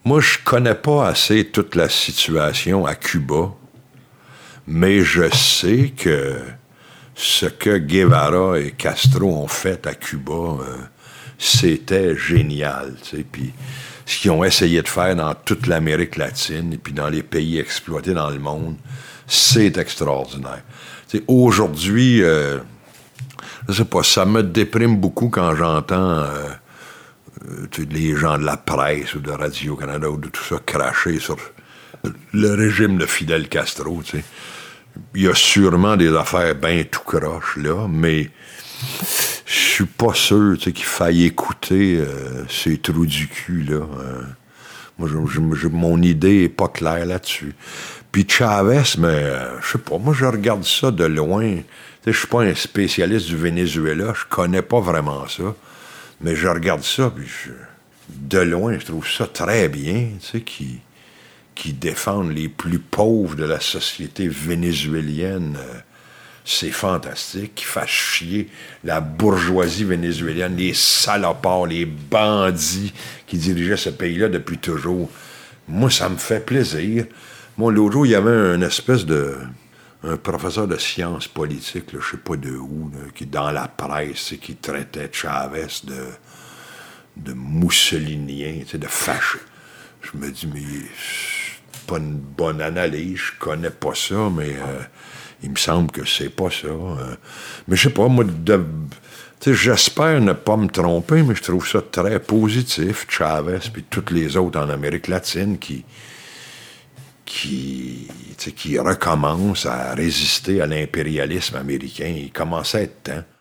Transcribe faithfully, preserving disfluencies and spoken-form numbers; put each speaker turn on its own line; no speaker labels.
Moi, je connais pas assez toute la situation à Cuba, mais je sais que ce que Guevara et Castro ont fait à Cuba, euh, c'était génial, tu sais, puis ce qu'ils ont essayé de faire dans toute l'Amérique latine et puis dans les pays exploités dans le monde, c'est extraordinaire. Tu sais, aujourd'hui, euh, je sais pas, ça me déprime beaucoup quand j'entends euh, euh, tu sais, les gens de la presse ou de Radio-Canada ou de tout ça cracher sur le régime de Fidel Castro, tu sais. Il y a sûrement des affaires bien tout croche, là, mais je suis pas sûr, tu sais, qu'il faille écouter euh, ces trous du cul, là. Euh, moi, je, je, je, mon idée est pas claire là-dessus. Puis Chavez, mais euh, je sais pas, moi, je regarde ça de loin. Tu sais, je suis pas un spécialiste du Venezuela, je connais pas vraiment ça, mais je regarde ça, puis je, de loin, je trouve ça très bien, tu sais, qui... qui défendent les plus pauvres de la société vénézuélienne. Euh, c'est fantastique. Qui fassent chier la bourgeoisie vénézuélienne, les salopards, les bandits qui dirigeaient ce pays-là depuis toujours. Moi, ça me fait plaisir. Moi, l'autre jour, il y avait une espèce de... un professeur de sciences politiques, là, je sais pas de où, là, qui, dans la presse, qui traitait Chavez de, de mousselinien, de fâché. Je me dis, mais... pas une bonne analyse, je connais pas ça, mais euh, il me semble que c'est pas ça. Euh. Mais je sais pas, moi, de, j'espère ne pas me tromper, mais je trouve ça très positif, Chavez, puis toutes les autres en Amérique latine qui, qui, qui recommencent à résister à l'impérialisme américain. Il commençait à être temps.